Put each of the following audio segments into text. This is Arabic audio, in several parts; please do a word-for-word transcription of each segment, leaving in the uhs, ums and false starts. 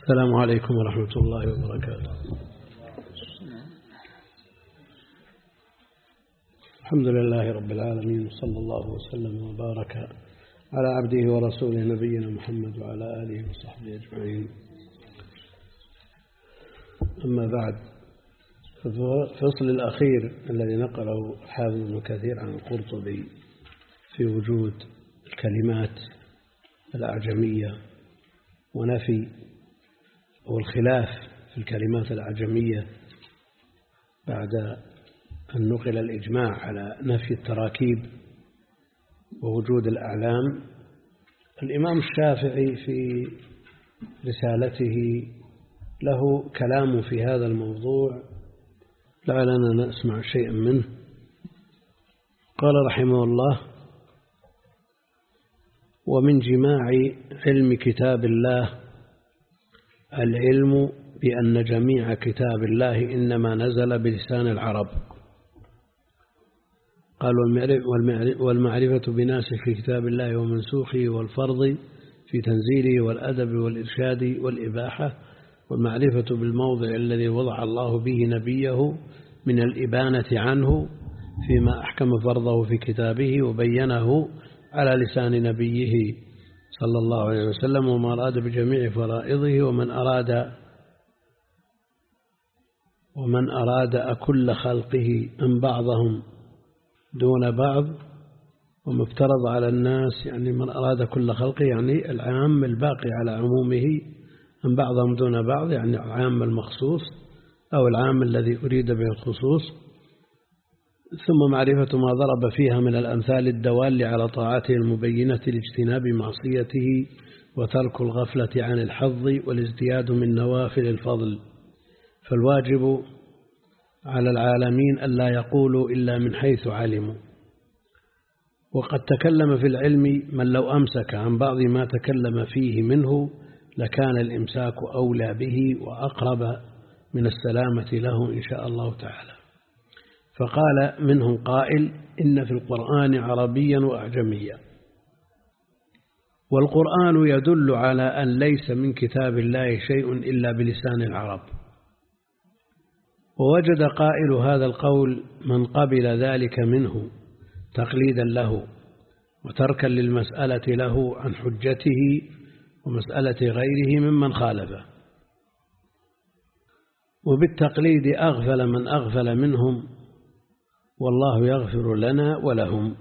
السلام عليكم ورحمة الله وبركاته. الحمد لله رب العالمين، صلى الله وسلم وبارك على عبده ورسوله نبينا محمد وعلى آله وصحبه أجمعين. أما بعد، الفصل الأخير الذي نقله الحافظ ابن كثير عن القرطبي في وجود الكلمات الأعجمية ونفي أو الخلاف في الكلمات الأعجمية بعد أن نقل الإجماع على نفي التراكيب ووجود الأعلام. الإمام الشافعي في رسالته له كلام في هذا الموضوع، لعلنا نسمع شيئا منه. قال رحمه الله: ومن جماع علم كتاب الله العلم بأن جميع كتاب الله إنما نزل بلسان العرب. قال: والمعرفة بناسخ كتاب الله ومنسوخه والفرض في تنزيله والأدب والإرشاد والإباحة، والمعرفة بالموضع الذي وضع الله به نبيه من الإبانة عنه فيما أحكم فرضه في كتابه وبينه على لسان نبيه صلى الله عليه وسلم، وما أراد بجميع فرائضه، ومن أراد ومن أراد أكل خلقه أن بعضهم دون بعض، وما افترض على الناس، يعني من أراد كل خلقه يعني العام الباقي على عمومه، أن بعضهم دون بعض يعني العام المخصوص أو العام الذي أريد به الخصوص. ثم معرفة ما ضرب فيها من الأمثال الدوال على طاعته المبينة لاجتناب معصيته، وترك الغفلة عن الحظ والازدياد من نوافل الفضل. فالواجب على العالمين ألا يقولوا إلا من حيث علموا. وقد تكلم في العلم من لو أمسك عن بعض ما تكلم فيه منه لكان الإمساك أولى به وأقرب من السلامة له إن شاء الله تعالى. فقال منهم قائل: إن في القرآن عربيا وأعجميا، والقرآن يدل على أن ليس من كتاب الله شيء إلا بلسان العرب. ووجد قائل هذا القول من قبل ذلك منه تقليدا له وتركا للمسألة له عن حجته ومسألة غيره ممن خالفه، وبالتقليد أغفل من أغفل منهم، والله يغفر لنا ولهم.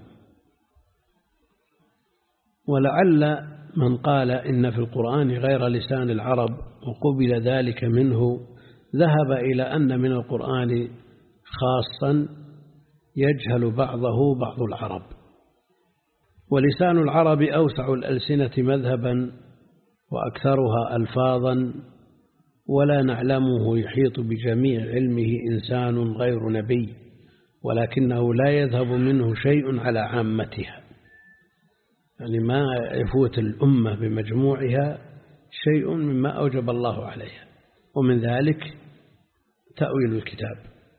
ولعل من قال إن في القرآن غير لسان العرب وقبل ذلك منه ذهب إلى أن من القرآن خاصا يجهل بعضه بعض العرب، ولسان العرب أوسع الألسنة مذهبا وأكثرها ألفاظا، ولا نعلمه يحيط بجميع علمه إنسان غير نبي، ولكنه لا يذهب منه شيء على عامتها، يعني ما يفوت الأمة بمجموعها شيء مما أوجب الله عليها، ومن ذلك تأويل الكتاب.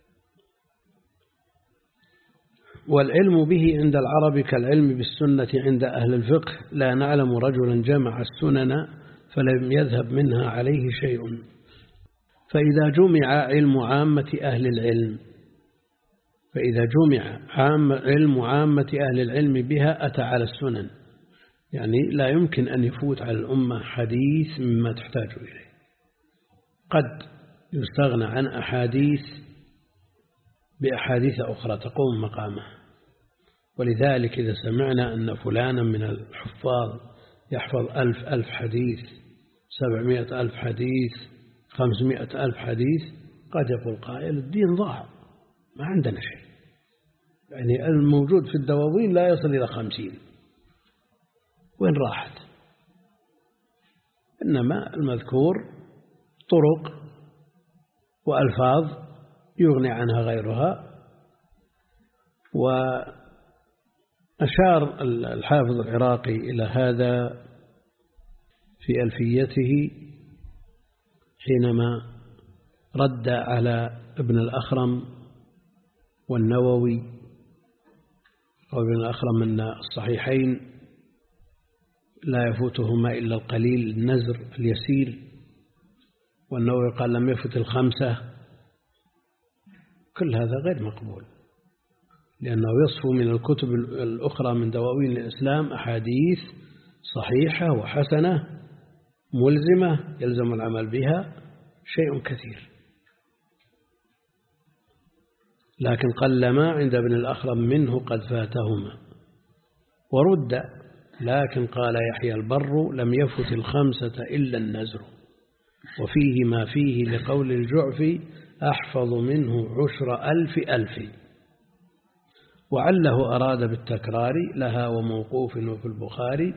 والعلم به عند العرب كالعلم بالسنة عند أهل الفقه، لا نعلم رجلا جمع السنن فلم يذهب منها عليه شيء. فإذا جمع علم عامة أهل العلم فإذا جمع عام علم عامة أهل العلم بها أتى على السنن، يعني لا يمكن أن يفوت على الأمة حديث مما تحتاج إليه. قد يستغنى عن أحاديث بأحاديث أخرى تقوم مقامه. ولذلك إذا سمعنا أن فلانا من الحفاظ يحفظ ألف ألف حديث، سبعمائة ألف حديث، خمسمائة ألف حديث، قد يقول قائل: الدين ضاع، ما عندنا شيء، يعني الموجود في الدواوين لا يصل إلى خمسين، وين راحت؟ إنما المذكور طرق وألفاظ يغني عنها غيرها. وأشار الحافظ العراقي إلى هذا في ألفيته حينما رد على ابن الأخرم والنووي، وابن الأخرم أن الصحيحين لا يفوتهما إلا القليل النزر اليسير، والنووي قال لم يفت الخمسة، كل هذا غير مقبول، لأنه يصفو من الكتب الأخرى من دواوين الإسلام أحاديث صحيحة وحسنة ملزمة يلزم العمل بها شيء كثير، لكن قلما عند ابن الأخرم منه قد فاتهما ورد. لكن قال يحيى البر لم يفت الخمسة إلا النزر، وفيه ما فيه لقول الجعفي أحفظ منه عشر ألف ألف، وعله أراد بالتكرار لها وموقوف وفي البخاري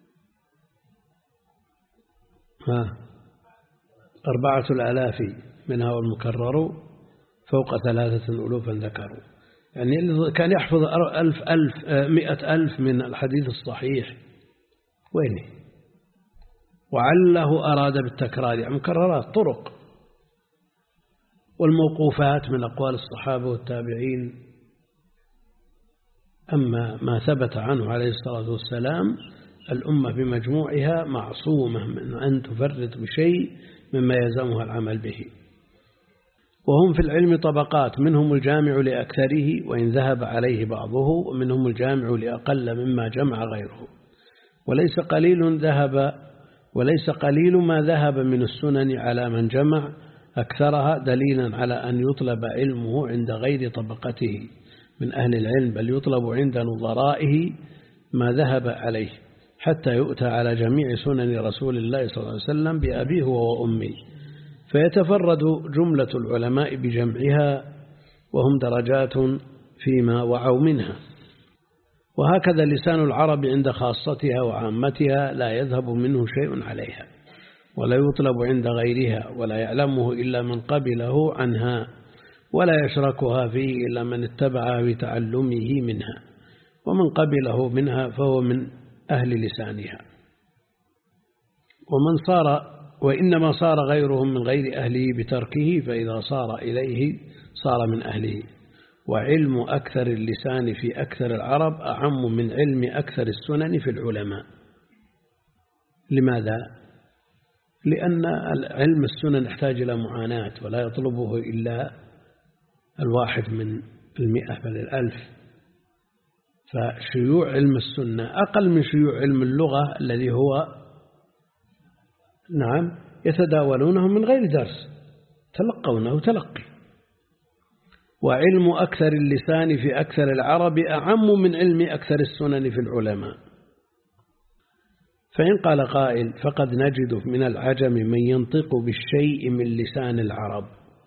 ها أربعة الآلاف منها والمكرر فوق ثلاثة ألوفا ذكروا، يعني كان يحفظ ألف ألف مئة ألف من الحديث الصحيح وين؟ وعله أراد بالتكرار يعني مكررات طرق، والموقوفات من أقوال الصحابة والتابعين. أما ما ثبت عنه عليه الصلاة والسلام الأمة بمجموعها معصومة من أن تفرط بشيء مما يلزمها العمل به. وهم في العلم طبقات، منهم الجامع لأكثره وإن ذهب عليه بعضه، ومنهم الجامع لأقل مما جمع غيره، وليس قليل ذهب وليس قليل ما ذهب من السنن على من جمع أكثرها دليلا على أن يطلب علمه عند غير طبقته من أهل العلم، بل يطلب عند نظرائه ما ذهب عليه، حتى يؤتى على جميع سنن رسول الله صلى الله عليه وسلم بأبيه وأمه، فيتفرد جملة العلماء بجمعها، وهم درجات فيما وعوا منها. وهكذا لسان العرب عند خاصتها وعامتها لا يذهب منه شيء عليها، ولا يطلب عند غيرها، ولا يعلمه إلا من قبله عنها، ولا يشركها فيه إلا من اتبع بتعلمه منها، ومن قبله منها فهو من أهل لسانها. ومن صار وإنما صار غيرهم من غير أهله بتركه، فإذا صار إليه صار من أهله. وعلم أكثر اللسان في أكثر العرب أعم من علم أكثر السنن في العلماء. لماذا؟ لأن علم السنن يحتاج إلى معاناة، ولا يطلبه إلا الواحد من المئة بل الألف. فشيوع علم السنة أقل من شيوع علم اللغة الذي هو نعم يتداولونه من غير درس، تلقونه تلقي. وعلم أكثر اللسان في أكثر العرب أعم من علم أكثر السنن في العلماء. فإن قال قائل فقد نجد من العجم من ينطق بالشيء من لسان العرب،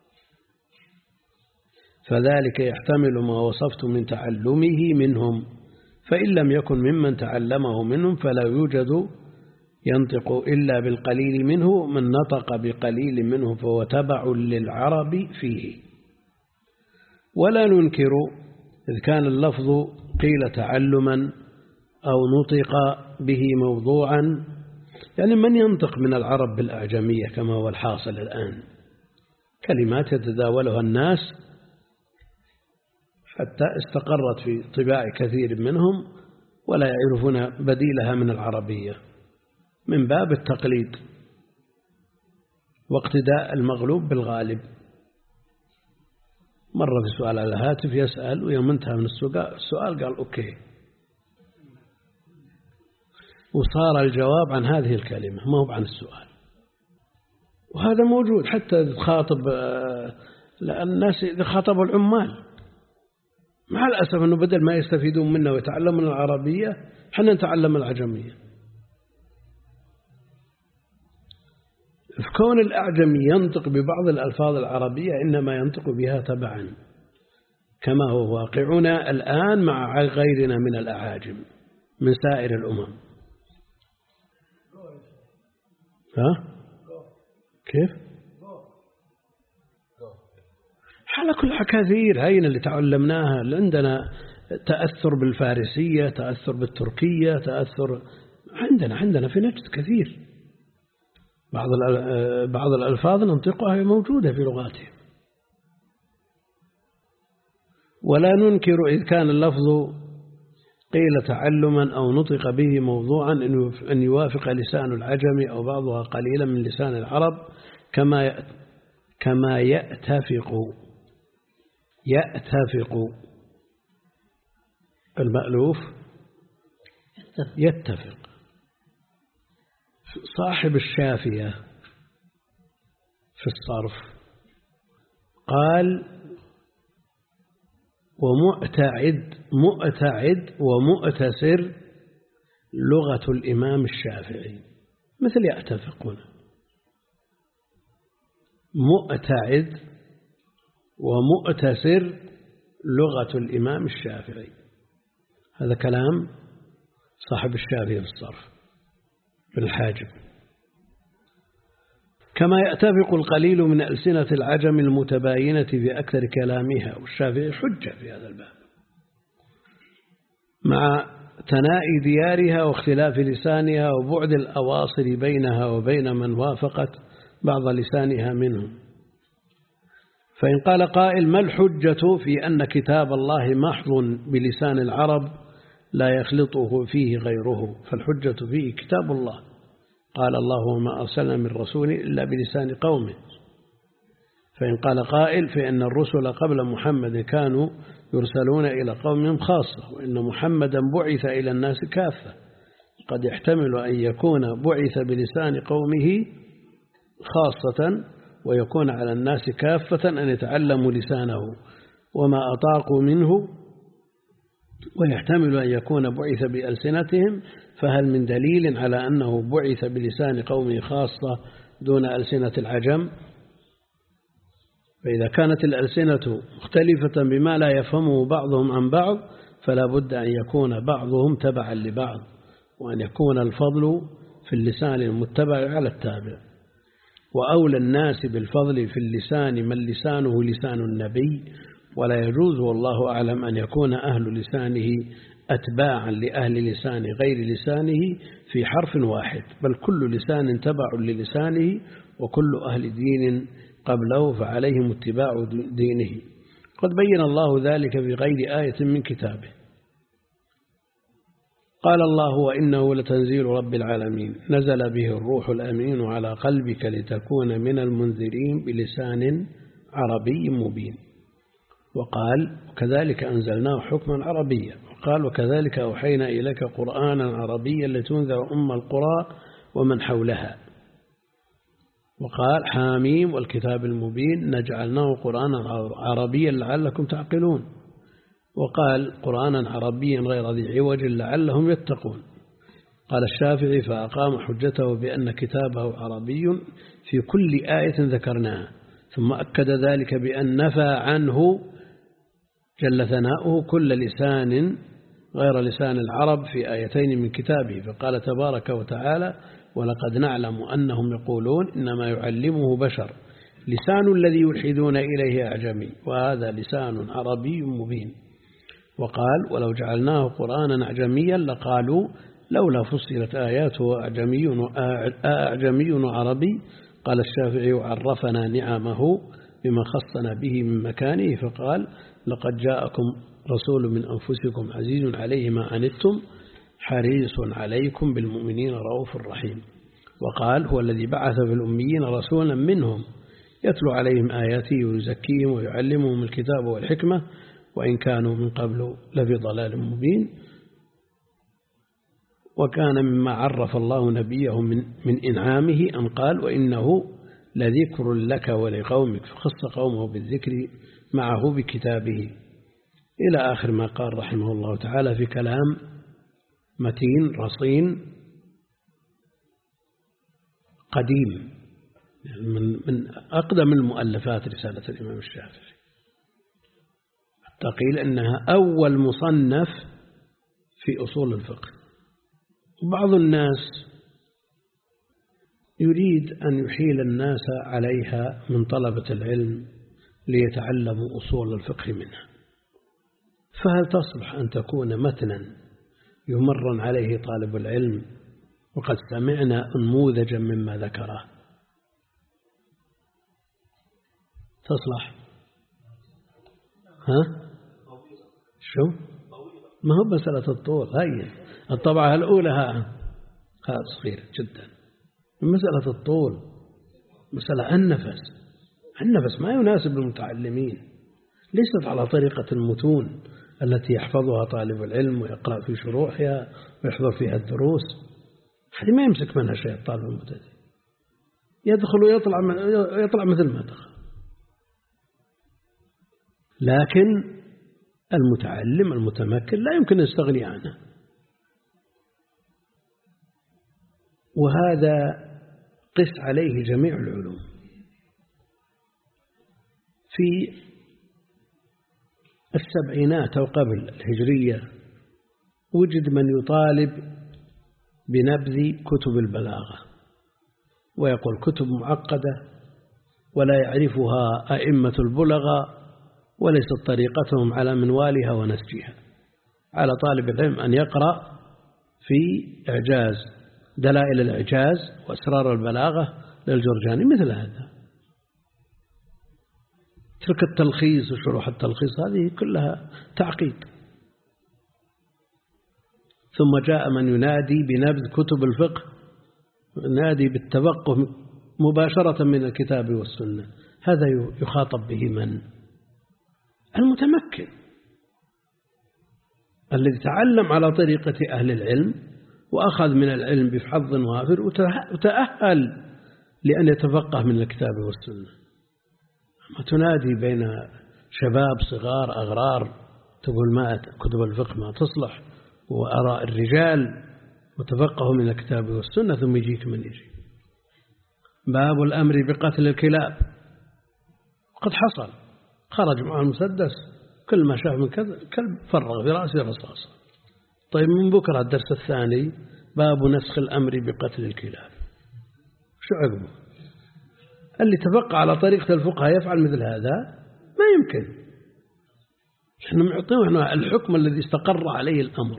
فذلك يحتمل ما وصفت من تعلمه منهم، فإن لم يكن ممن تعلمه منهم فلا يوجد ينطق إلا بالقليل منه، من نطق بقليل منه فهو تبع للعرب فيه. ولا ننكر إذ كان اللفظ قيل تعلما أو نطق به موضوعا، يعني من ينطق من العرب بالأعجمية كما هو الحاصل الآن، كلمات يتداولها الناس حتى استقرت في طباع كثير منهم ولا يعرفون بديلها من العربية، من باب التقليد واقتداء المغلوب بالغالب. مرة في سؤال على الهاتف يسأل، ويوم انتهى من السؤال قال أوكي، وصار الجواب عن هذه الكلمة ما هو عن السؤال. وهذا موجود حتى تخاطب لأن الناس إذا خاطبوا العمال، مع الأسف أنه بدل ما يستفيدون منا ويتعلمون العربية حنا نتعلم العجمية. فكون الأعجمي ينطق ببعض الألفاظ العربية إنما ينطق بها تبعا، كما هو واقعنا الآن مع غيرنا من الأعاجم من سائر الأمم. ها؟ كيف؟ على كل كثير هين اللي تعلمناها، عندنا تأثر بالفارسية، تأثر بالتركية، تأثر عندنا عندنا في نجد كثير. بعض بعض الألفاظ ننطقها موجودة في لغاتهم. ولا ننكر إذ كان اللفظ قيل تعلما أو نطق به موضوعا أن يوافق لسان العجم أو بعضها قليلا من لسان العرب، كما كما يأتفق يأتفق المألوف يتفق. صاحب الشافية في الصرف قال ومؤتعد مؤتعد ومؤتسر لغة الإمام الشافعي مثل يأتفقون. مؤتعد ومؤتسر لغة الإمام الشافعي، هذا كلام صاحب الشافعي في الصرف بالحاجب. كما يأتفق القليل من ألسنة العجم المتباينة في أكثر كلامها، والشافعي حجة في هذا الباب، مع تناء ديارها واختلاف لسانها وبعد الأواصر بينها وبين من وافقت بعض لسانها منهم. فإن قال قائل ما الحجة في أن كتاب الله محض بلسان العرب لا يخلطه فيه غيره؟ فالحجة فيه كتاب الله، قال الله وما أرسلنا من رسول إلا بلسان قومه. فإن قال قائل فإن الرسل قبل محمد كانوا يرسلون إلى قوم خاصة، وإن محمدا بعث إلى الناس كافة، قد يحتمل أن يكون بعث بلسان قومه خاصة ويكون على الناس كافة أن يتعلموا لسانه وما أطاقوا منه، ويحتمل أن يكون بعث بألسنتهم. فهل من دليل على أنه بعث بلسان قومه خاصة دون ألسنة العجم؟ فإذا كانت الألسنة مختلفة بما لا يفهمه بعضهم عن بعض فلا بد أن يكون بعضهم تبعا لبعض، وأن يكون الفضل في اللسان المتبع على التابع. وأولى الناس بالفضل في اللسان من لسانه لسان النبي، ولا يجوز والله أعلم أن يكون أهل لسانه أتباعا لأهل لسان غير لسانه في حرف واحد، بل كل لسان تبع للسانه، وكل أهل دين قبله فعليهم اتباع دينه. قد بين الله ذلك في غير آية من كتابه. قال الله وإنه لتنزيل رب العالمين نزل به الروح الأمين على قلبك لتكون من المنذرين بلسان عربي مبين. وقال وكذلك أنزلناه حكما عربيا. وقال وكذلك أوحينا إليك قرآنا عربيا لتنذر أم القرى ومن حولها. وقال حاميم والكتاب المبين نجعلناه قرآنا عربيا لعلكم تعقلون. وقال قرآنا عربيا غير ذي عوج لعلهم يتقون. قال الشافعي فأقام حجته بأن كتابه عربي في كل آية ذكرناها، ثم أكد ذلك بأن نفى عنه جل ثناؤه كل لسان غير لسان العرب في آيتين من كتابه، فقال تبارك وتعالى ولقد نعلم أنهم يقولون إنما يعلمه بشر لسان الذي يلحدون إليه أعجمي وهذا لسان عربي مبين. وقال ولو جعلناه قرآنا أعجميا لقالوا لولا فصلت آياته أعجمي أعجمي وعربي. قال الشافعي وعرفنا نعمه بما خصنا به من مكانه، فقال لقد جاءكم رسول من أنفسكم عزيز عليه ما عنتم حريص عليكم بالمؤمنين رؤوف رحيم. وقال هو الذي بعث في الأميين رسولا منهم يتلو عليهم آياته ويزكيهم ويعلمهم الكتاب والحكمة وإن كانوا من قبل لفي ضلال مبين. وكان مما عرف الله نبيه من, من إنعامه أن قال وإنه لذكر لك ولقومك، فخص قومه بالذكر معه بكتابه إلى آخر ما قال رحمه الله تعالى في كلام متين رصين قديم من, من أقدم المؤلفات رسالة الإمام الشافعي، حتى قيل أنها أول مصنف في أصول الفقه. بعض الناس يريد أن يحيل الناس عليها من طلبة العلم ليتعلموا أصول الفقه منها، فهل تصلح أن تكون متنا يمرن عليه طالب العلم وقد سمعنا نموذجا مما ذكره؟ تصلح؟ ها؟ شو؟ ما هو مسألة الطول، هاي الطبعة الأولى ها صغيرة جدا، مسألة الطول مسألة النفس، النفس ما يناسب المتعلمين، ليست على طريقة المتون التي يحفظها طالب العلم ويقرأ في شروحها ويحضر فيها الدروس. هذه ما يمسك منها شيء الطالب المبتدئ، يدخل ويطلع يطلع مثل ما دخل. لكن المتعلم المتمكن لا يمكن أن يستغني عنه، وهذا قس عليه جميع العلوم. في السبعينات أو قبل الهجرية وجد من يطالب بنبذ كتب البلاغة ويقول كتب معقدة ولا يعرفها أئمة البلغاء وليست طريقتهم على منوالها ونسجها. على طالب العلم أن يقرأ في إعجاز دلائل الإعجاز وأسرار البلاغة للجرجاني مثل هذا، ترك التلخيص وشروح التلخيص، هذه كلها تعقيد. ثم جاء من ينادي بنبذ كتب الفقه، ينادي بالتوقف مباشرة من الكتاب والسنة. هذا يخاطب به من؟ المتمكن الذي تعلم على طريقة أهل العلم وأخذ من العلم بحظ وافر وتأهل لأن يتفقه من الكتاب والسنة. ما تنادي بين شباب صغار أغرار تقول ما كتب الفقه ما تصلح وأراء الرجال وتفقهوا من الكتاب والسنة، ثم يجيك من يجي. باب الأمر بقتل الكلاب. قد حصل خرج مع المسدس كل ما شاف من كذا كلب فرغ في رأسه رصاصة. طيب من بكرة الدرس الثاني باب نسخ الأمر بقتل الكلاب، شو عقبه؟ اللي تبقى على طريقة الفقهاء يفعل مثل هذا ما يمكن. نحن معطينا الحكم الذي استقر عليه الأمر،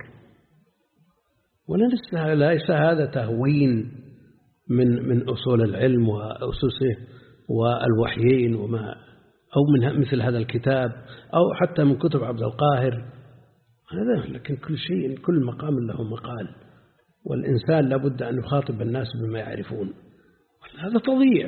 وليس ليس هذا تهوين من من أصول العلم وأسسه والوحيين وما أو من مثل هذا الكتاب أو حتى من كتب عبد القاهر هذا. لكن كل شيء كل مقام له مقال، والإنسان لابد أن يخاطب الناس بما يعرفون، هذا تضييع.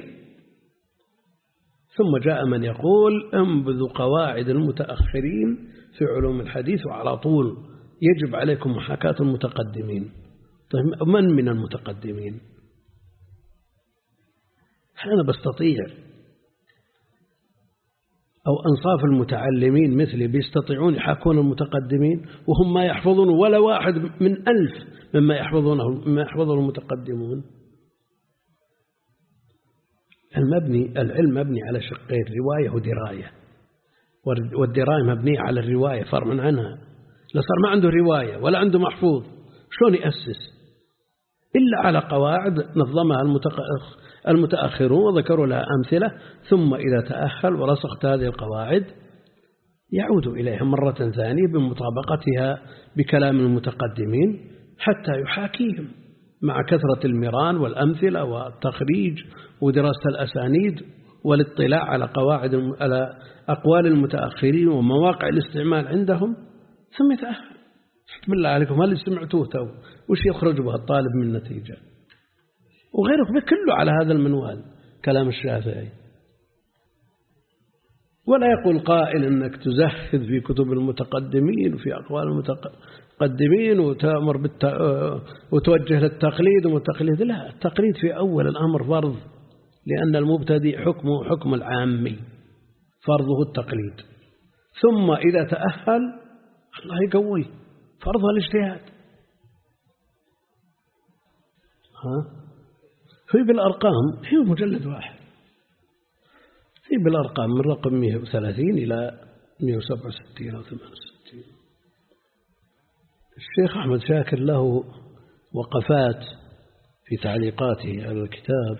ثم جاء من يقول انبذوا قواعد المتأخرين في علوم الحديث وعلى طول يجب عليكم محاكاة المتقدمين. طيب من من المتقدمين؟ أنا بستطيع أو أنصاف المتعلمين مثلي بيستطيعون يحاكون المتقدمين وهم ما يحفظون ولا واحد من ألف مما يحفظونه مما يحفظه المتقدمون. المبني العلم مبني على شقين، رواية ودراية، والدراية مبنية على الرواية فرع عنها. لا صار ما عنده رواية ولا عنده محفوظ شلون يأسس؟ إلا على قواعد نظمها المتأخرون وذكروا لها أمثلة، ثم إذا تأهل ورسخت هذه القواعد يعود إليها مرة ثانية بمطابقتها بكلام المتقدمين حتى يحاكيهم مع كثرة المران والأمثلة والتخريج ودراسة الأسانيد والاطلاع على قواعد على أقوال المتأخرين ومواقع الاستعمال عندهم، ثم يتأهل. بالله عليكم هل سمعتوه تو وش يخرج به الطالب من نتيجة؟ وغيره كله على هذا المنوال كلام الشافعي. ولا يقول قائل أنك تزهد في كتب المتقدمين وفي أقوال المتقدمين وتأمر بالت... وتوجه للتقليد والتقليد. لا، التقليد في أول الأمر فرض، لأن المبتدئ حكمه حكم العامي فرضه التقليد، ثم إذا تأهل الله يقوي فرضها الاجتهاد. ها في بالأرقام هي مجلد واحد، في بالأرقام من رقم مئة وثلاثين إلى مئة وسبعة وستين أو ثمانية وستين. الشيخ أحمد شاكر له وقفات في تعليقاته على الكتاب،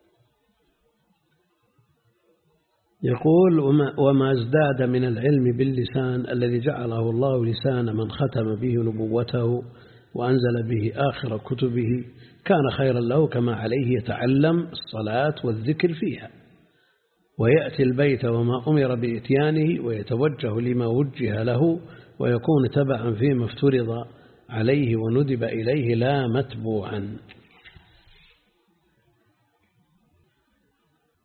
يقول وما, وما ازداد من العلم باللسان الذي جعله الله لسان من ختم به نبوته وأنزل به آخر كتبه كان خيرا له، كما عليه يتعلم الصلاة والذكر فيها ويأتي البيت وما أمر بإتيانه ويتوجه لما وجه له ويكون تبعا فيما افترض عليه وندب إليه لا متبوعا.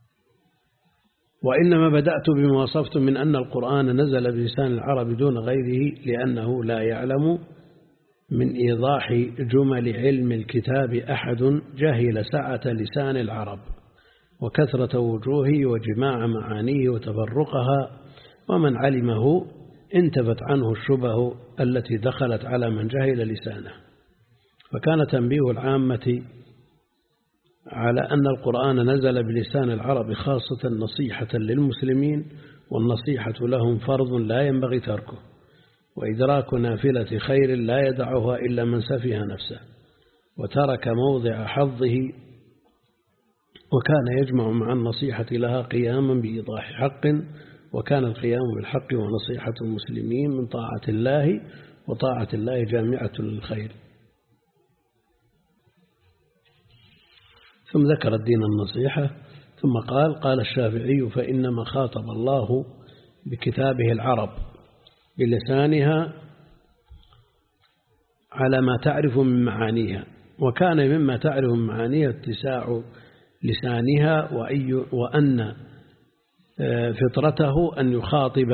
وإنما بدأت بما وصفت من أن القرآن نزل بلسان العرب دون غيره لأنه لا يعلم من إيضاح جمل علم الكتاب أحد جهل سعة لسان العرب وكثرة وجوهه وجماع معانيه وتفرقها، ومن علمه انتفت عنه الشبه التي دخلت على من جهل لسانه. فكان تنبيه العامة على أن القرآن نزل بلسان العرب خاصة نصيحة للمسلمين، والنصيحة لهم فرض لا ينبغي تركه، وإدراك نافلة خير لا يدعها إلا من سفه نفسه وترك موضع حظه، وكان يجمع مع النصيحة لها قياما بإيضاح حق، وكان القيام بالحق ونصيحة المسلمين من طاعة الله، وطاعة الله جامعة للخير. ثم ذكر الدين النصيحة، ثم قال: قال الشافعي: فإنما خاطب الله بكتابه العرب بلسانها على ما تعرف من معانيها، وكان مما تعرف من معانيها اتساع لسانها، وأن فطرته أن يخاطب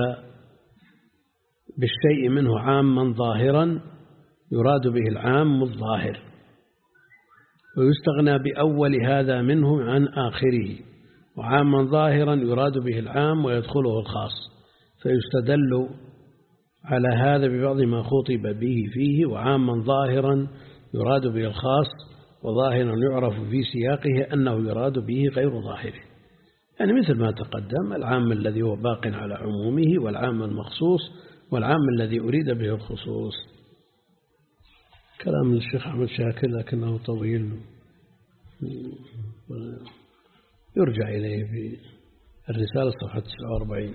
بالشيء منه عاما ظاهرا يراد به العام الظاهر، ويستغنى بأول هذا منه عن آخره، وعاما ظاهرا يراد به العام ويدخله الخاص، فيستدل على هذا ببعض ما خطب به فيه، وعاما ظاهرا يراد به الخاص، وظاهرا يعرف في سياقه أنه يراد به غير ظاهره، يعني مثل ما تقدم: العام الذي هو باق على عمومه، والعام المخصوص، والعام الذي أريد به الخصوص. كلام الشيخ أحمد شاكر لكنه طويل، يرجع إليه في الرسالة صفحة تسعة وأربعين.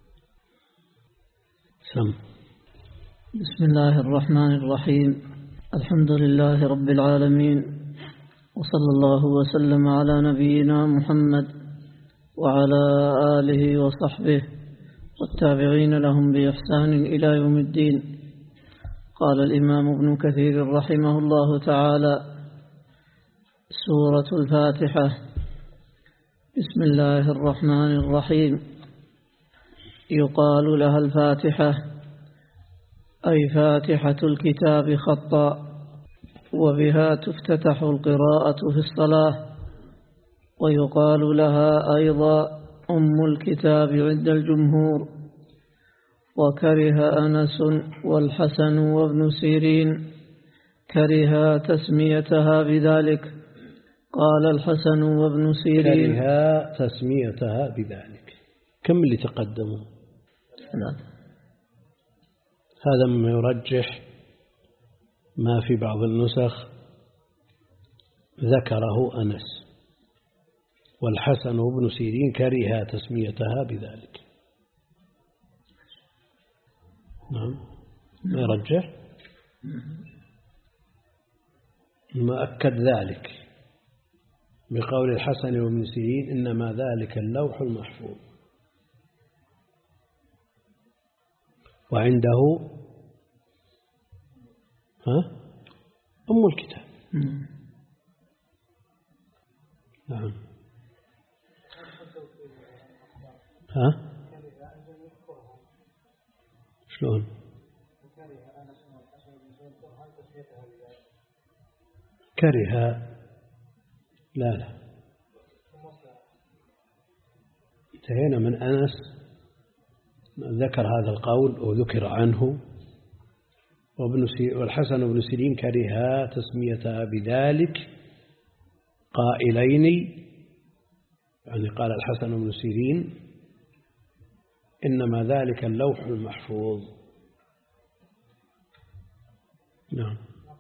سم. بسم الله الرحمن الرحيم. الحمد لله رب العالمين، وصلى الله وسلم على نبينا محمد وعلى آله وصحبه والتابعين لهم بإحسان إلى يوم الدين. قال الإمام ابن كثير رحمه الله تعالى: سورة الفاتحة. بسم الله الرحمن الرحيم. يقال لها الفاتحة أي فاتحة الكتاب خطا، وبها تفتتح القراءة في الصلاة، ويقال لها أيضا أم الكتاب عند الجمهور. وكره أنس والحسن وابن سيرين كره تسميتها بذلك. قال الحسن وابن سيرين كره تسميتها بذلك. كم اللي تقدموا؟ ثلاثة. هذا مما يرجح ما في بعض النسخ ذكره أنس، والحسن وابن سيرين كره تسميتها بذلك. نعم، ما يرجح، ما أكد ذلك بقول الحسن وابن سيرين: إنما ذلك اللوح المحفوظ. وعنده ها أم الكتاب. نعم. ها شلون؟ كره لا لا انتهينا من أنس ذكر هذا القول وذكر عنه، وابن سي والحسن وابن سيرين كره تسميتها بذلك قائلين، يعني قال الحسن وابن سيرين: إنما ذلك اللوح المحفوظ. نعم.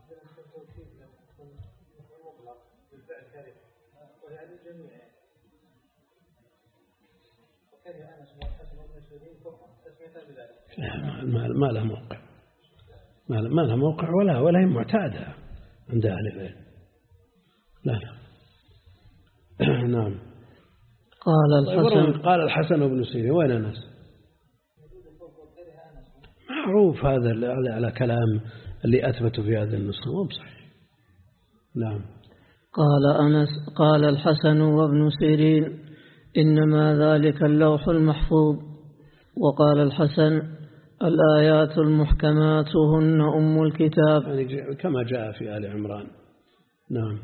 ما له موقع، ما له موقع ولا ولا هي معتادة عند أهل العلم. لا لا. نعم. قال الحسن قال الحسن وابن سيرين. وين أنس؟ معروف هذا على كلام اللي أثبتوا في هذه النسخة مو بصحيح. نعم. قال أنس قال الحسن وابن سيرين: إنما ذلك اللوح المحفوظ. وقال الحسن: الآيات المحكمات هن أم الكتاب، يعني كما جاء في آل عمران. نعم.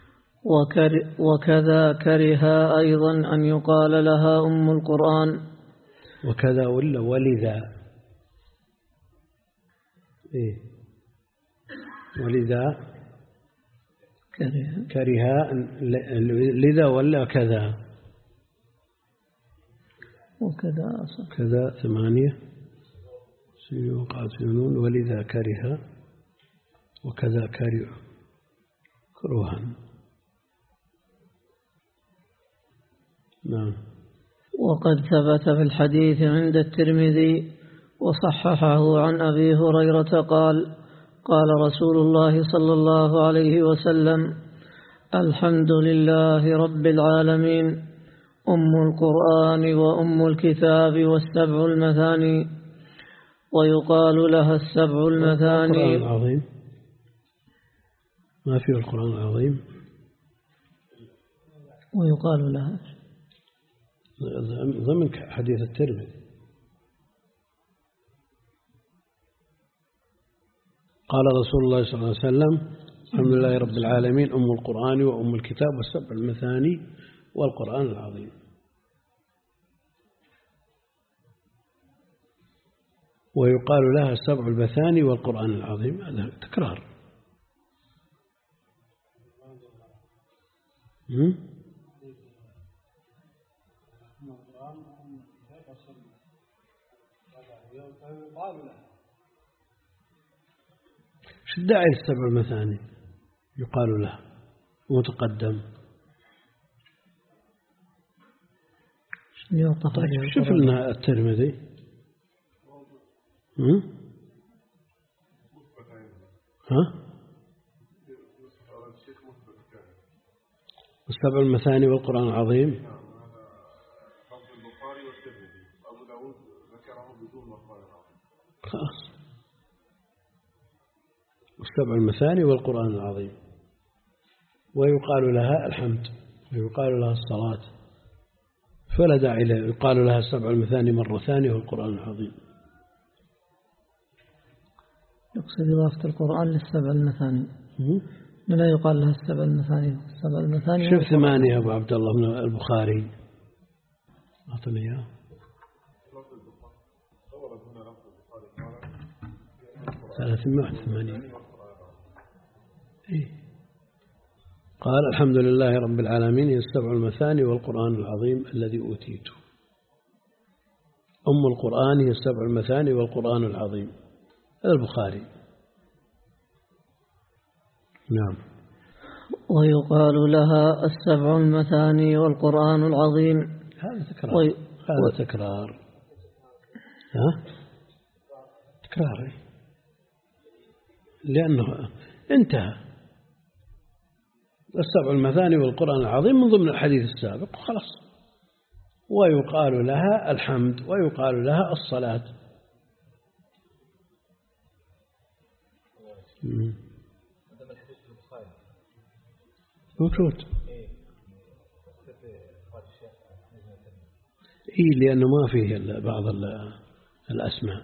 وكذا كره أيضا أن يقال لها أم القرآن. وكذا ولا ولذا إيه ولذا كره كره لذا ولا كذا وكذا أصلا كذا ثمانية سيوقع سنون ولذا كره وكذا كره كروها. نعم. وقد ثبت في الحديث عند الترمذي وصححه عن أبي هريرة قال: قال رسول الله صلى الله عليه وسلم: الحمد لله رب العالمين، أم القرآن وأم الكتاب والسبع المثاني. ويقال لها السبع المثاني. القرآن العظيم ما فيه القرآن العظيم. ويقال لها ضمن حديث الترمذي قال رسول الله صلى الله عليه وسلم: الحمد لله رب العالمين، أم القرآن وأم الكتاب والسبع المثاني والقرآن العظيم. ويقال لها السبع المثاني والقرآن العظيم. هذا تكرار. شو الداعي للسبع المثاني؟ يقال له متقدم. شوف لنا الترمذي. ها؟ السبع المثاني والقرآن العظيم. خلاص. السبع المثاني والقرآن العظيم. ويقال لها الحمد، ويقال لها الصلاة، فلا داعي له. يقال لها السبع المثاني مرة ثانية والقرآن العظيم. يقصد إضافة القرآن للسبع المثاني، لا يقال لها السبع المثاني. السبع المثاني شوف ثمانية أبو عبد الله من البخاري. أعطني إياه. ثلاثمائة وثمانين. إيه؟ قال: الحمد لله رب العالمين، هي السبع المثاني والقرآن العظيم الذي أوتيته. أم القرآن هي السبع المثاني والقرآن العظيم. هذا البخاري. نعم. ويقال لها السبع المثاني والقرآن العظيم. هذا تكرار. وي... هذا و... تكرار. ها؟ تكرار. لأنه انتهى السبع المثاني والقرآن العظيم من ضمن الحديث السابق خلاص. ويقال لها الحمد، ويقال لها الصلاة. موجود. إيه، لأنه ما فيه بعض الأسماء.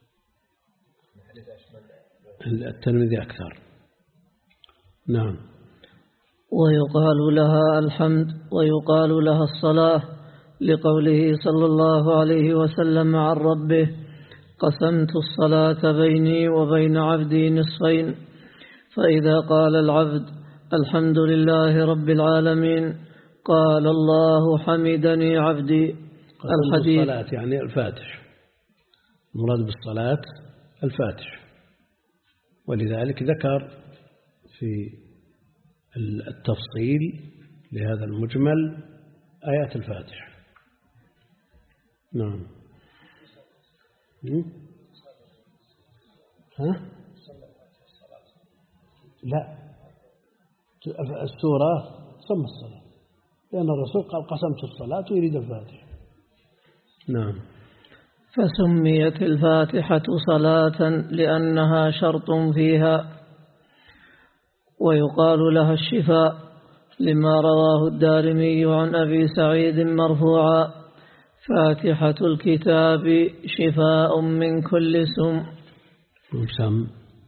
الترمذي أكثر. نعم. ويقال لها الحمد، ويقال لها الصلاة، لقوله صلى الله عليه وسلم عن ربه: قسمت الصلاة بيني وبين عبدي نصفين، فإذا قال العبد الحمد لله رب العالمين قال الله حمدني عبدي. الحديث الصلاة يعني الفاتح، المراد بالصلاة الفاتح، ولذلك ذكر في التفصيل لهذا المجمل آيات الفاتح. نعم. ها؟ لا، السورة سمى الصلاة، لأن الرسول قال قسمت الصلاة ويريد الفاتح. نعم. فسميت الفاتحة صلاة لأنها شرط فيها. ويقال لها الشفاء، لما رواه الدارمي عن أبي سعيد مرفوعا: فاتحة الكتاب شفاء من كل سم. سم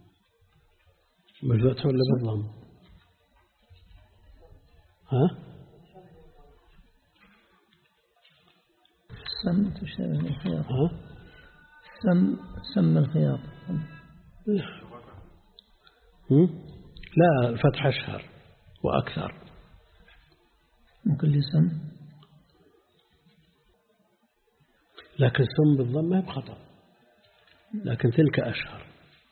بالفتح ولا بالضم؟ ها؟ سم تشتبه الخياط. ها؟ سم سم الخياط. لا، الفتح أشهر وأكثر من كل سم، لكن سم بالضم ما بخطأ، لكن تلك أشهر.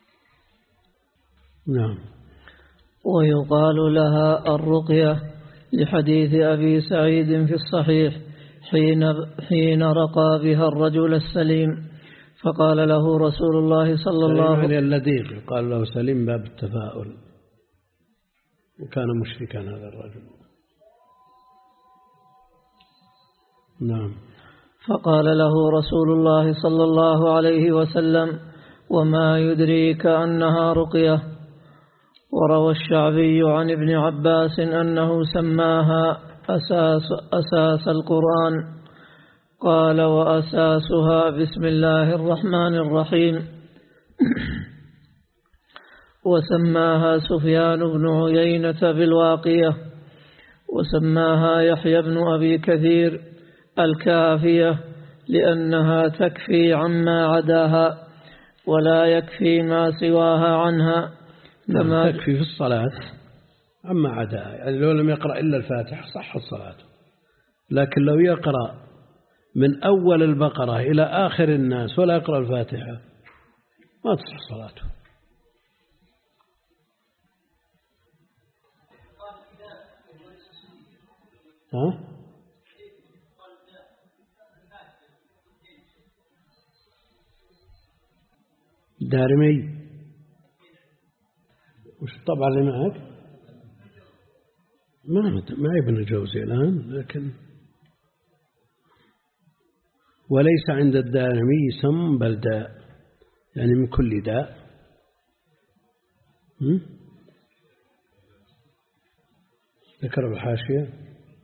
نعم. ويقال لها الرقية لحديث أبي سعيد في الصحيح حين حين رقى بها الرجل السليم، فقال له رسول الله صلى الله عليه وسلم اللديغ قال له سليم باب التفاؤل، وكان مشركا هذا الرجل. نعم. فقال له رسول الله صلى الله عليه وسلم: وما يدريك أنها رقية؟ وروى الشعبي عن ابن عباس أنه سماها أساس, أساس القرآن. قال: وأساسها بسم الله الرحمن الرحيم. وسماها سفيان بن عيينة بالواقية. وسماها يحيى بن أبي كثير الكافية لأنها تكفي عما عداها ولا يكفي ما سواها عنها. كما تكفي في الصلاة عما عداها، يعني لو لم يقرأ إلا الفاتحة صحت صلاته، لكن لو يقرأ من أول البقرة إلى آخر الناس ولا يقرأ الفاتحة ما تصح صلاته. ها؟ دارمي وش الطبعة اللي معك؟ ما ما ابن الجوزي الآن، لكن وليس عند الدارمي سم بل داء، يعني من كل داء. ذكر الحاشية.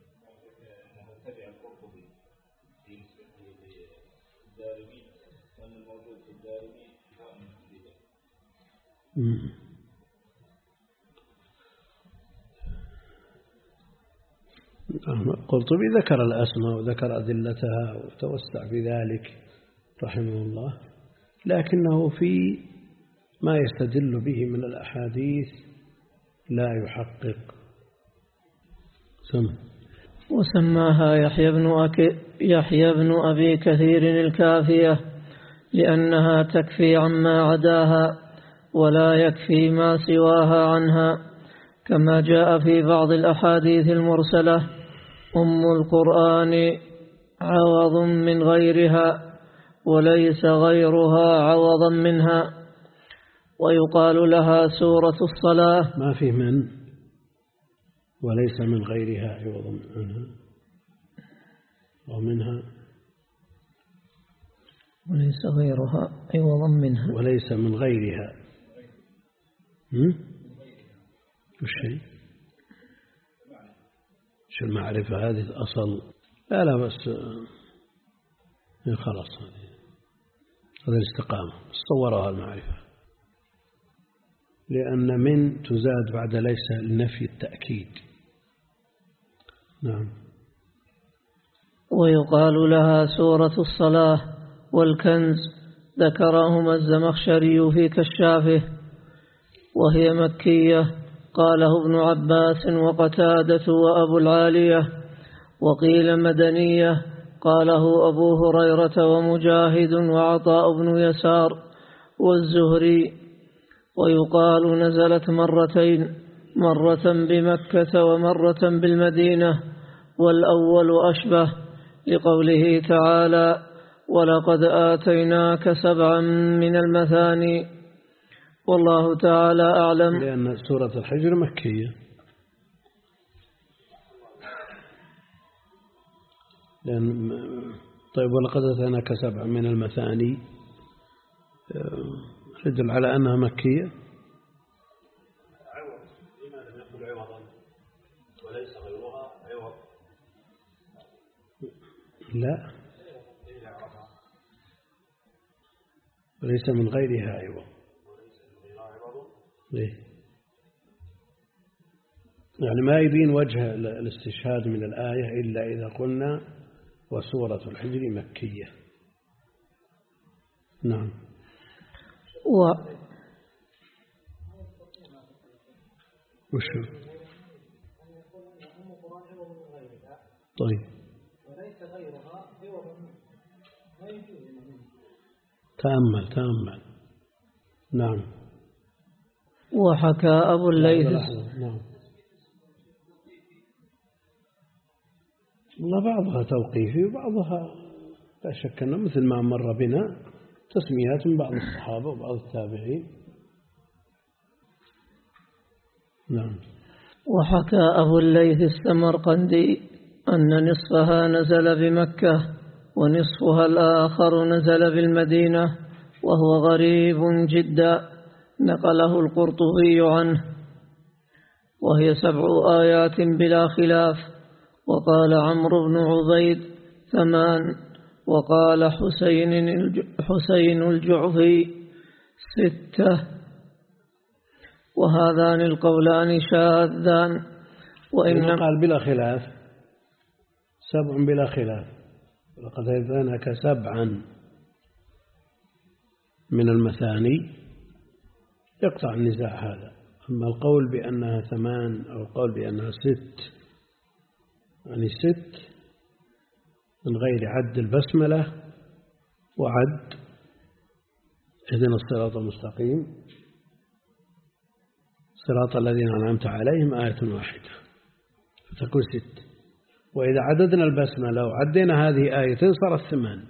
القرطبي ذكر الأسماء وذكر أدلتها وتوسع في ذلك رحمه الله، لكنه في ما يستدل به من الأحاديث لا يحقق. سم. وسماها يحيى بن, أك... يحيى بن أبي كثير الكافية لأنها تكفي عما عداها ولا يكفي ما سواها عنها، كما جاء في بعض الأحاديث المرسلة: أم القرآن عوض من غيرها وليس غيرها عوضا منها. ويقال لها سورة الصلاة. ما فيه من وليس من غيرها عوضا منها ومنها وليس غيرها عوضا منها وليس من غيرها. وش هي؟ شو المعرفة هذه الأصل؟ لا لا بس خلاص هذه هذا الاستقامة صورها المعرفة، لأن من تزاد بعد ليس لنفي التأكيد. نعم. ويقال لها سورة الصلاة والكنز، ذكرهما الزمخشري في كشافه، وهي مكية. قاله ابن عباس وقتادة وأبو العالية. وقيل مدنية، قاله أبو هريرة ومجاهد وعطاء بن يسار والزهري. ويقال نزلت مرتين، مرة بمكة ومرة بالمدينة، والأول أشبه، لقوله تعالى: ولقد آتيناك سبعا من المثاني. والله تعالى أعلم. لأن سورة الحجر مكية، لأن طيب ولقد آتيناك سبعا من المثاني يدل على أنها مكية. لا وليس من غيرها عوض. ليه؟ يعني ما يبين وجه الاستشهاد من الآية إلا إذا قلنا وسورة الحجر مكية. نعم. و وشو؟ طيب تأمل تأمل. نعم. وحكى أبو الليث. نعم. والله بعضها توقيفي وبعضها لا شك أنه مثل ما مر بنا تسميات من بعض الصحابة وبعض التابعين. نعم. وحكى أبو الليث السمرقندي أن نصفها نزل بمكة ونصفها الآخر نزل بالمدينة وهو غريب جدا، نقله القرطبي عنه، وهي سبع آيات بلا خلاف. وقال عمرو بن عبيد ثمان، وقال حسين حسين الجعفي ستة، وهذان القولان شاذان. وإن قال بلا خلاف سبع بلا خلاف، لقد أذنك سبعا من المثاني يقطع النزاع هذا. أما القول بأنها ثمان أو القول بأنها ست، يعني ست من غير عد البسملة وعد اهدنا الصراط المستقيم صراط الذين أنعمت عليهم آية واحدة فتكون ست. وإذا عددنا البسملة وعدينا هذه آيتين صارت ثمان،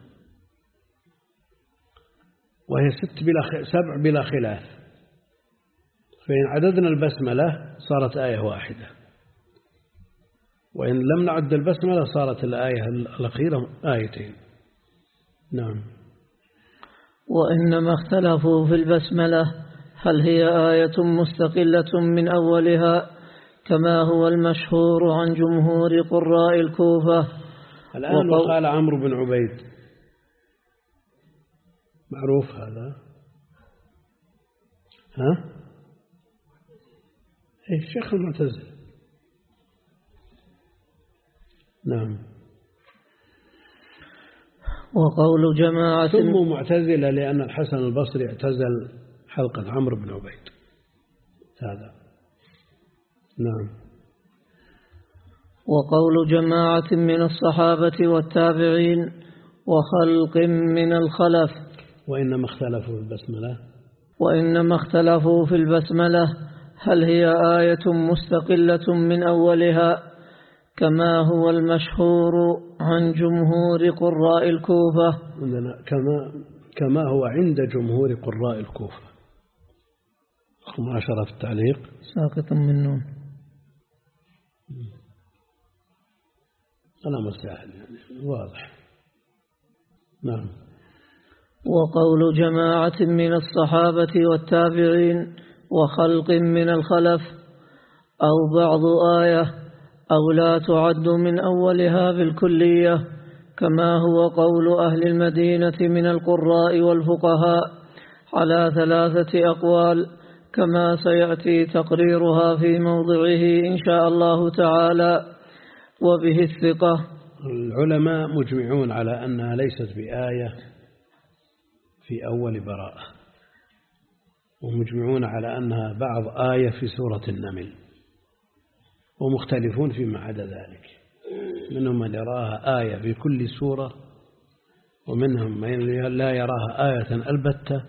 وهي ست بلا سبع بلا خلاف. فإن عددنا البسملة صارت آية واحدة، وإن لم نعد البسملة صارت الآية الأخيرة آيتين. نعم. وإنما اختلفوا في البسملة هل هي آية مستقلة من أولها كما هو المشهور عن جمهور قراء الكوفة. الآن وقال عمرو بن عبيد معروف هذا، ها إيه الشيخ المعتزلي. نعم. وقول جماعة سموا معتزلة لأن الحسن البصري اعتزل حلقة عمرو بن عبيد هذا. نعم. وقول جماعة من الصحابة والتابعين وخلق من الخلف. وإنما اختلفوا في البسملة وإنما اختلفوا في البسملة هل هي آية مستقلة من أولها كما هو المشهور عن جمهور قراء الكوفة. كما كما هو عند جمهور قراء الكوفة. رقم عشرة في التعليق ساقط من نون. كلام سهل يعني واضح. نعم. وقول جماعة من الصحابة والتابعين وخلق من الخلف أو بعض آية أو لا تعد من أولها بالكلية كما هو قول أهل المدينة من القراء والفقهاء على ثلاثة أقوال كما سيأتي تقريرها في موضعه إن شاء الله تعالى. وبه الثقة. العلماء مجمعون على أنها ليست بآية في أول براءة، ومجمعون على أنها بعض آية في سورة النمل، ومختلفون فيما عدا ذلك. منهم من يراها آية في كل سورة، ومنهم من لا يراها آية البتة،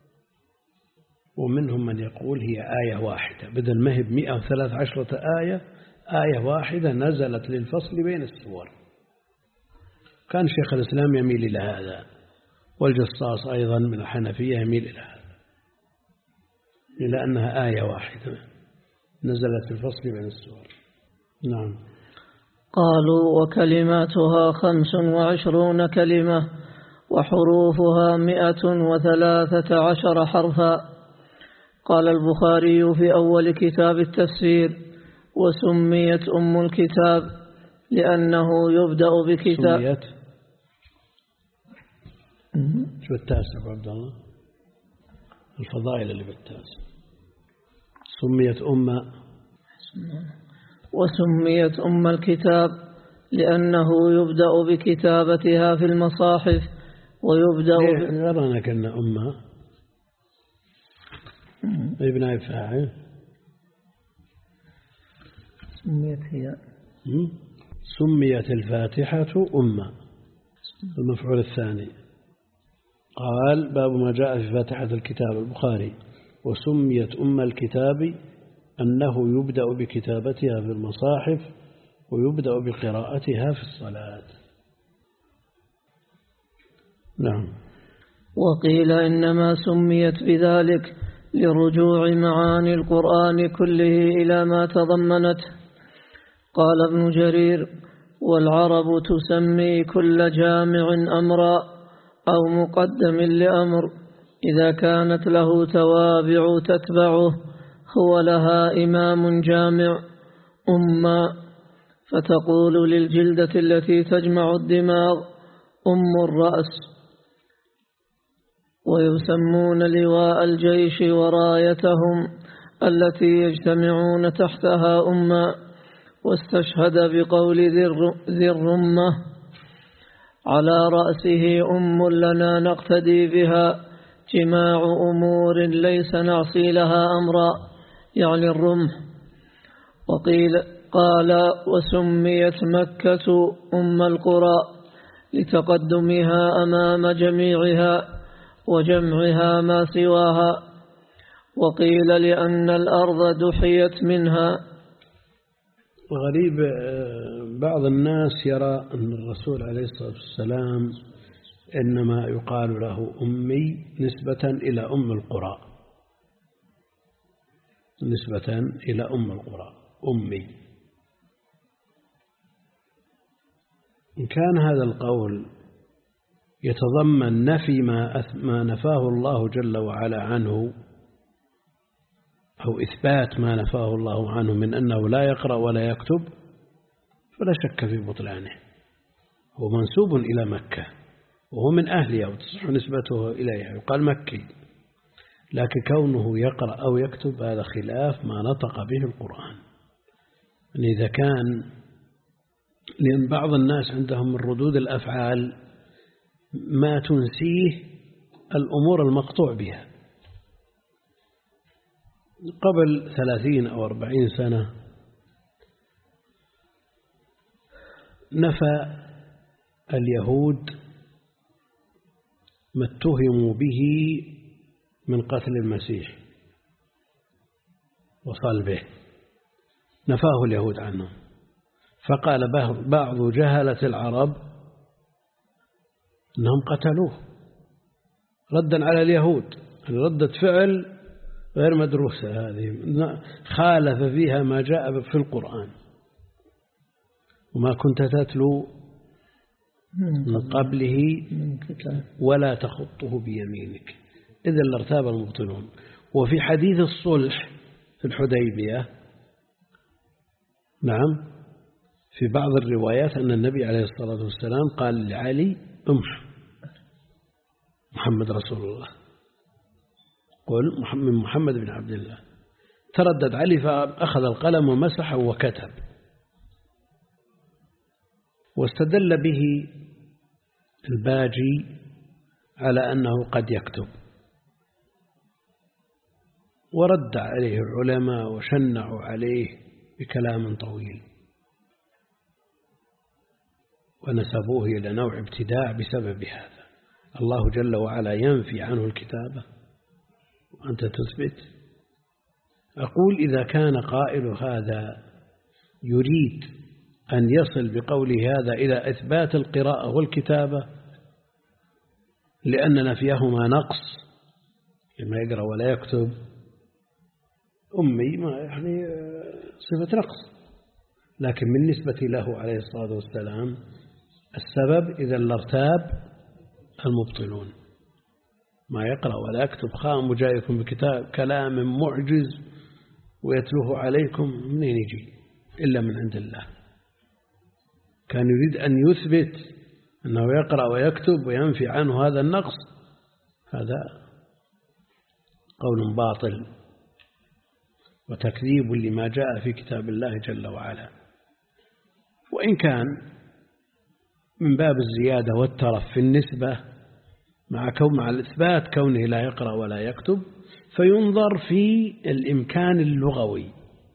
ومنهم من يقول هي آية واحدة بدل ما هي بمئة وثلاث عشرة آية، آية واحدة نزلت للفصل بين السور. كان شيخ الإسلام يميل إلى هذا، والجصاص أيضا من الحنفية يميل إلى هذا، إلى أنها آية واحدة نزلت الفصل بين السور. نعم. قالوا وكلماتها خمس وعشرون كلمة وحروفها مئة وثلاثة عشر حرفا. قال البخاري في أول كتاب التفسير وسميت أم الكتاب لأنه يبدأ بكتاب سميت, شو التاسع أبو عبد الله؟ الفضائل اللي بالتاسع. سميت أمة، وسميت أم الكتاب لأنه يبدأ بكتابتها في المصاحف ويبدأ نرانا كنا أمة ابن فاعل. سميت هي سميت الفاتحة أمة، المفعول الثاني. قال باب ما جاء في فاتحة الكتاب، البخاري. وسميت أم الكتاب أنه يبدأ بكتابتها في المصاحف ويبدأ بقراءتها في الصلاة. نعم. وقيل إنما سميت بذلك لرجوع معاني القرآن كله إلى ما تضمنته. قال ابن جرير: والعرب تسمي كل جامع أمرا أو مقدم لأمر إذا كانت له توابع تتبعه، هو لها إمام جامع أمّا، فتقول للجلدة التي تجمع الدماغ أم الرأس. ويسمون لواء الجيش ورايتهم التي يجتمعون تحتها أمّا. واستشهد بقول ذي الرمة: على رأسه أم لنا نقتدي بها، جماع أمور ليس نعصي لها أمرا، يعني الرمح. وقيل قال: وسميت مكة أم القرى لتقدمها أمام جميعها وجمعها ما سواها. وقيل لأن الأرض دحيت منها. وغريب بعض الناس يرى أن الرسول عليه الصلاة والسلام إنما يقال له أمي نسبة إلى أم القرى، نسبة إلى أم القرى أمي. إن كان هذا القول يتضمن نفي ما نفاه الله جل وعلا عنه أو إثبات ما نفاه الله عنه من أنه لا يقرأ ولا يكتب، فلا شك في بطلانه. هو منسوب إلى مكة وهو من أهلها وتصح نسبته إليها، يقال مكي، لكن كونه يقرأ أو يكتب هذا خلاف ما نطق به القرآن. يعني إذا كان، لأن بعض الناس عندهم من ردود الأفعال ما تنسيه الأمور المقطوع بها. قبل ثلاثين أو أربعين سنة نفى اليهود ما اتهموا به من قتل المسيح وصلبه، نفاه اليهود عنهم. فقال بعض جهلة العرب أنهم قتلوه ردا على اليهود، ردة فعل غير مدروسة، هذه خالف فيها ما جاء في القرآن. وما كنت تتلو من قبله ولا تخطه بيمينك إذا لارتاب المبطلون. وفي حديث الصلح في الحديبية، نعم، في بعض الروايات أن النبي عليه الصلاة والسلام قال لعلي: امح محمد رسول الله، قل من محمد بن عبد الله. تردد علي فأخذ القلم ومسحه وكتب، واستدل به الباجي على أنه قد يكتب، ورد عليه العلماء وشنعوا عليه بكلام طويل ونسبوه إلى نوع ابتداع بسبب هذا. الله جل وعلا ينفي عنه الكتابة وأنت تثبت. أقول إذا كان قائل هذا يريد أن يصل بقوله هذا إلى إثبات القراءة والكتابة لأن نفيهما نقص، لما يقرأ ولا يكتب أمي ما يعني صفة نقص، لكن من نسبة له عليه الصلاة والسلام السبب إذا لارتاب المبطلون. ما يقرأ ولا يكتب خام وجايكم بكتاب كلام معجز ويتلوه عليكم، منين يجي إلا من عند الله. كان يريد أن يثبت أنه يقرأ ويكتب وينفي عنه هذا النقص، هذا قول باطل وتكذيب لما جاء في كتاب الله جل وعلا، وإن كان من باب الزيادة والترف في النسبة مع كون مع الإثبات كونه لا يقرأ ولا يكتب، فينظر في الإمكان اللغوي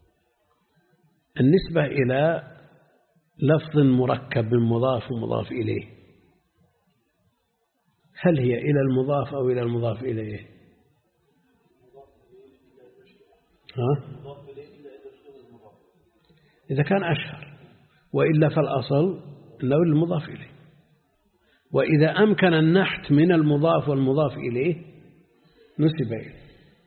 النسبة إلى لفظ مركب من مضاف ومضاف إليه، هل هي إلى المضاف أو إلى المضاف إليه؟ ها؟ إذا كان أشهر، وإلا فالأصل أنه المضاف إليه، وإذا أمكن النحت من المضاف والمضاف إليه نسب إليه.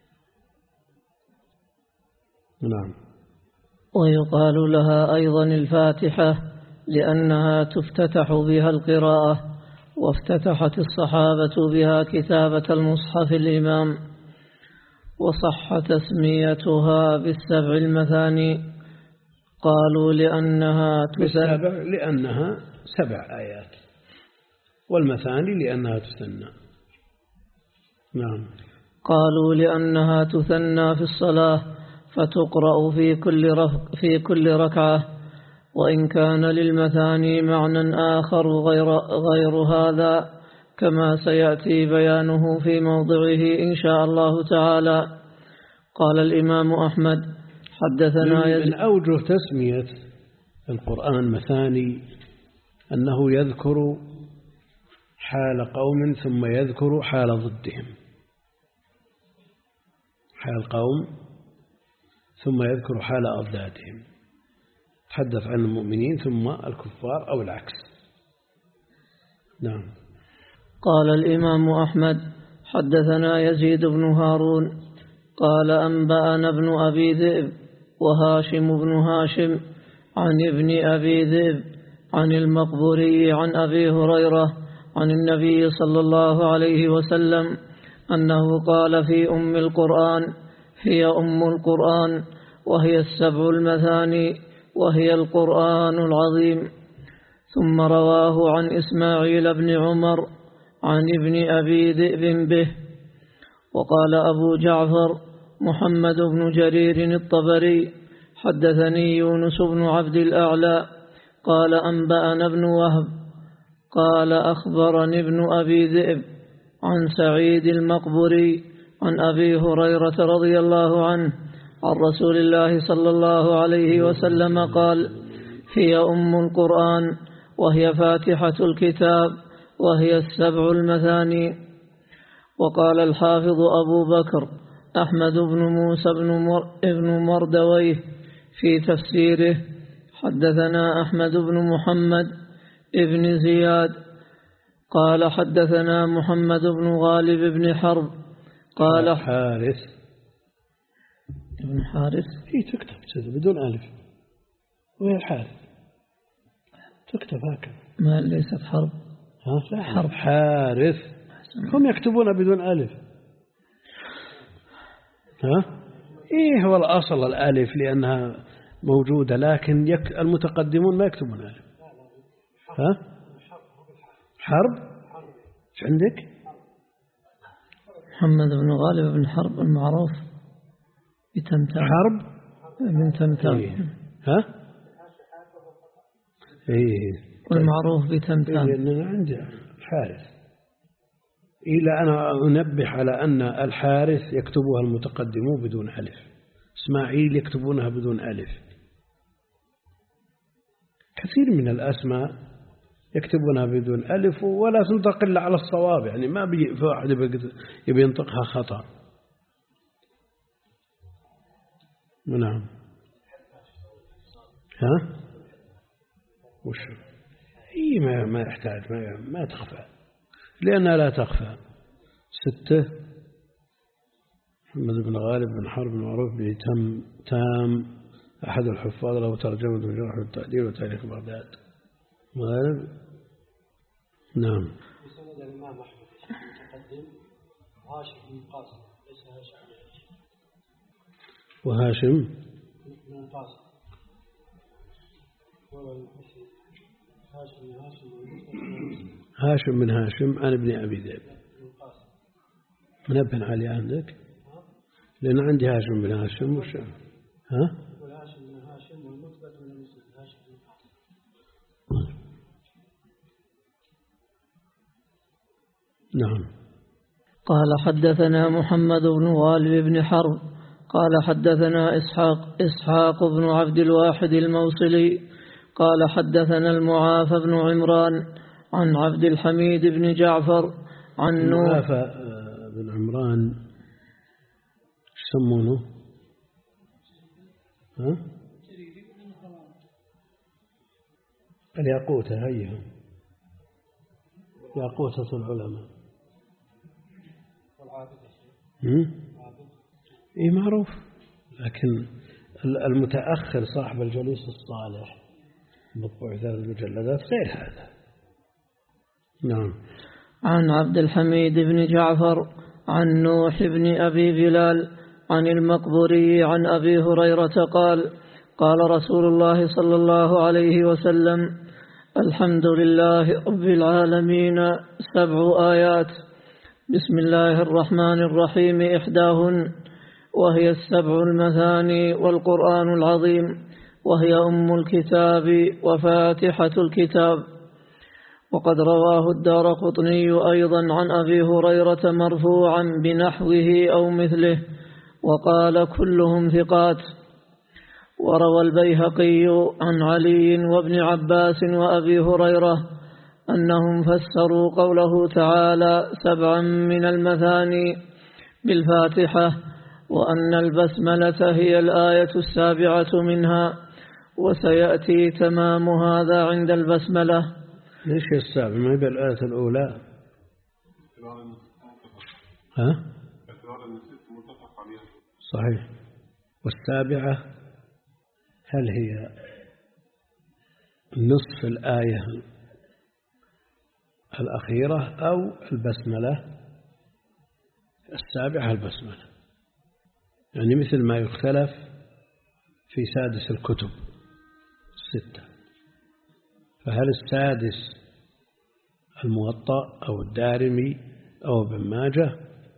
نعم. ويقال لها أيضا الفاتحة لأنها تفتتح بها القراءة، وافتتحت الصحابة بها كتابة المصحف الإمام، وصح تسميتها بالسبع المثاني، قالوا لأنها بالسبع لأنها سبع آيات، والمثاني لأنها تثنى. نعم. قالوا لأنها تثنى في الصلاة فتقرأ في كل في كل ركعة، وإن كان للمثاني معنى آخر غير غير هذا كما سيأتي بيانه في موضعه إن شاء الله تعالى. قال الإمام أحمد حدثنا من, من أوجه تسمية القرآن مثاني أنه يذكر حال قوم ثم يذكر حال ضدهم، حال قوم ثم يذكر حال أضدادهم، تحدث عن المؤمنين ثم الكفار أو العكس. نعم. قال الإمام أحمد حدثنا يزيد بن هارون قال أنبأنا ابن أبي ذئب وهاشم بن هاشم عن ابن أبي ذئب عن المقبوري عن أبي هريرة عن النبي صلى الله عليه وسلم أنه قال في أم القرآن: هي أم القرآن وهي السبع المثاني وهي القرآن العظيم. ثم رواه عن إسماعيل بن عمر عن ابن أبي ذئب به. وقال أبو جعفر محمد بن جرير الطبري حدثني يونس بن عبد الأعلى قال أنبأنا ابن وهب قال أخبرني ابن أبي ذئب عن سعيد المقبري عن أبي هريرة رضي الله عنه عن رسول الله صلى الله عليه وسلم قال: هي أم القرآن وهي فاتحة الكتاب وهي السبع المثاني. وقال الحافظ أبو بكر أحمد بن موسى بن, مر بن مردويه في تفسيره: حدثنا أحمد بن محمد ابن زياد قال حدثنا محمد بن غالب بن حرب قال حارث ابن حارث هي تكتب بدون ألف وهي الحارث تكتب هكذا، ما ليست حرب. ها لا حرب حارث، هم يكتبون بدون ألف. ها إيه هو الأصل الألف لأنها موجودة، لكن يك المتقدمون ما يكتبون ألف. ها حرب ايش عندك؟ محمد بن غالب بن حرب المعروف بتمتم. حرب بن تمتم. إيه. ها إيه والمعروف بتمتم. إيه لأن عندي الحارث. إلى أنا أنبه على أن الحارث يكتبها المتقدمون بدون ألف، إسماعيل يكتبونها بدون ألف، كثير من الأسماء يكتبونها بدون ألف ولا تنطق إلا على الصواب، يعني ما بيجي في واحد يبي ينطقها خطأ. نعم. ها وش هي ما ما يحتاج ما ما تخفى لأنها لا تخفى. ستة محمد بن غالب بن حرب المعروف بتم تام أحد الحفاظ له ترجمة الجرح والتعديل وتاريخ بغداد. غالب نعم. بسند الإمام أحمد متقدم هاشم بن قاسم ليس هاشم وهاشم بن قاسم هاشم بن هاشم هاشم بن هاشم عن ابن أبي ذئب من ابن علي عندك؟ لأن عندي هاشم بن هاشم وش ها؟ والهاشم بن هاشم والمثبت من المسلم هاشم بن قاسم. نعم. قال حدثنا محمد بن غالب بن حرب قال حدثنا إسحاق إسحاق بن عبد الواحد الموصلي قال حدثنا المعافى بن عمران عن عبد الحميد بن جعفر عن المعافى بن عمران يسمونه ها؟ الياقوتة هيهم ياقوتة العلماء. إيه معروف، لكن المتأخر صاحب الجليس الصالح مطبوع ثلاث مجلدات غير هذا. نعم. عن عبد الحميد بن جعفر عن نوح بن أبي بلال عن المقبوري عن أبي هريرة قال قال رسول الله صلى الله عليه وسلم الحمد لله رب العالمين سبع آيات بسم الله الرحمن الرحيم إحداهن وهي السبع المثاني والقرآن العظيم وهي أم الكتاب وفاتحة الكتاب. وقد رواه الدارقطني أيضا عن أبي هريرة مرفوعا بنحوه أو مثله وقال كلهم ثقات. وروى البيهقي عن علي وابن عباس وأبي هريرة أنهم فسروا قوله تعالى سبعا من المثاني بالفاتحة وأن البسملة هي الآية السابعة منها وسيأتي تمام هذا عند البسملة. ليش السابع ما يبقى الآية الأولى؟ ها؟ صحيح. والسابعة هل هي نصف الآية الأخيرة أو البسملة؟ السابعة البسملة، يعني مثل ما يختلف في سادس الكتب الستة، فهل السادس الموطأ أو الدارمي أو ابن ماجه،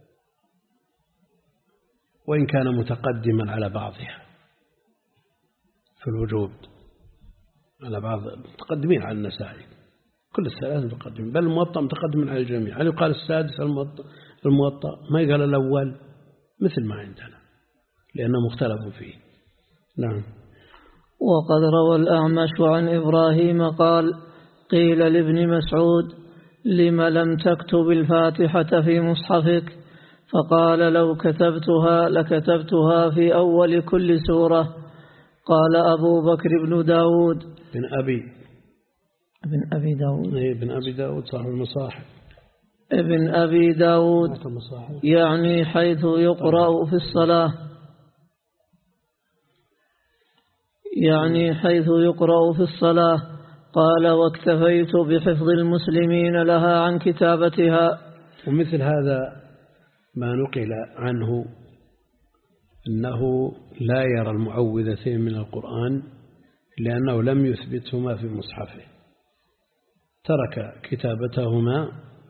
وإن كان متقدما على بعضها في الوجود على بعض متقدمين على النسائي، كل الثلاثة متقدمين، بل الموطأ متقدم على الجميع. هل يقال السادس الموطأ الموطأ ما يقال الأول مثل ما عندنا لأنه مختلف فيه. نعم. وقد روى الأعمش عن إبراهيم قال قيل لابن مسعود لم لم تكتب الفاتحة في مصحفك؟ فقال لو كتبتها لكتبتها في أول كل سورة. قال أبو بكر بن داود بن أبي ابن أبي داود إيه ابن أبي داود صاحب المصاحف ابن أبي داود يعني حيث يقرأ في الصلاة يعني حيث يقرأ في الصلاة. قال واكتفيت بحفظ المسلمين لها عن كتابتها. ومثل هذا ما نقل عنه أنه لا يرى المعوذتين من القرآن لأنه لم يثبتهما في مصحفه، ترك كتابتهما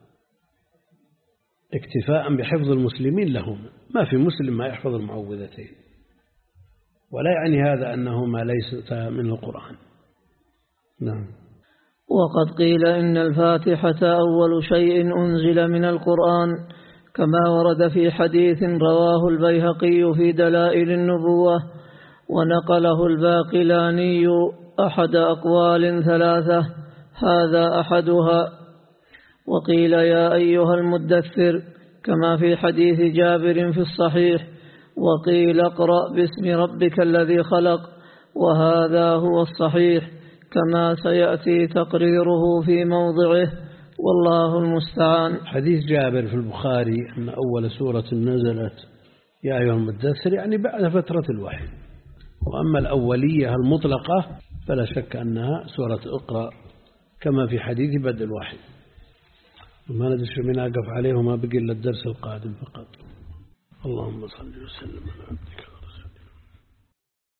اكتفاء بحفظ المسلمين لهما، ما في مسلم ما يحفظ المعوذتين، ولا يعني هذا أنهما ليستا من القرآن. نعم. وقد قيل إن الفاتحة أول شيء أنزل من القرآن كما ورد في حديث رواه البيهقي في دلائل النبوة ونقله الباقلاني أحد أقوال ثلاثة هذا أحدها. وقيل يا أيها المدثر كما في حديث جابر في الصحيح، وقيل اقرأ باسم ربك الذي خلق، وهذا هو الصحيح كما سيأتي تقريره في موضعه والله المستعان. حديث جابر في البخاري أن أول سورة نزلت يا أيها المدثر يعني بعد فترة الوحي، وأما الأولية المطلقة فلا شك أنها سورة اقرأ كما في حديث بدء الوحي. وما ندري من أقف عليه وما بقي إلا الدرس القادم فقط. اللهم صل وسلم على عبدك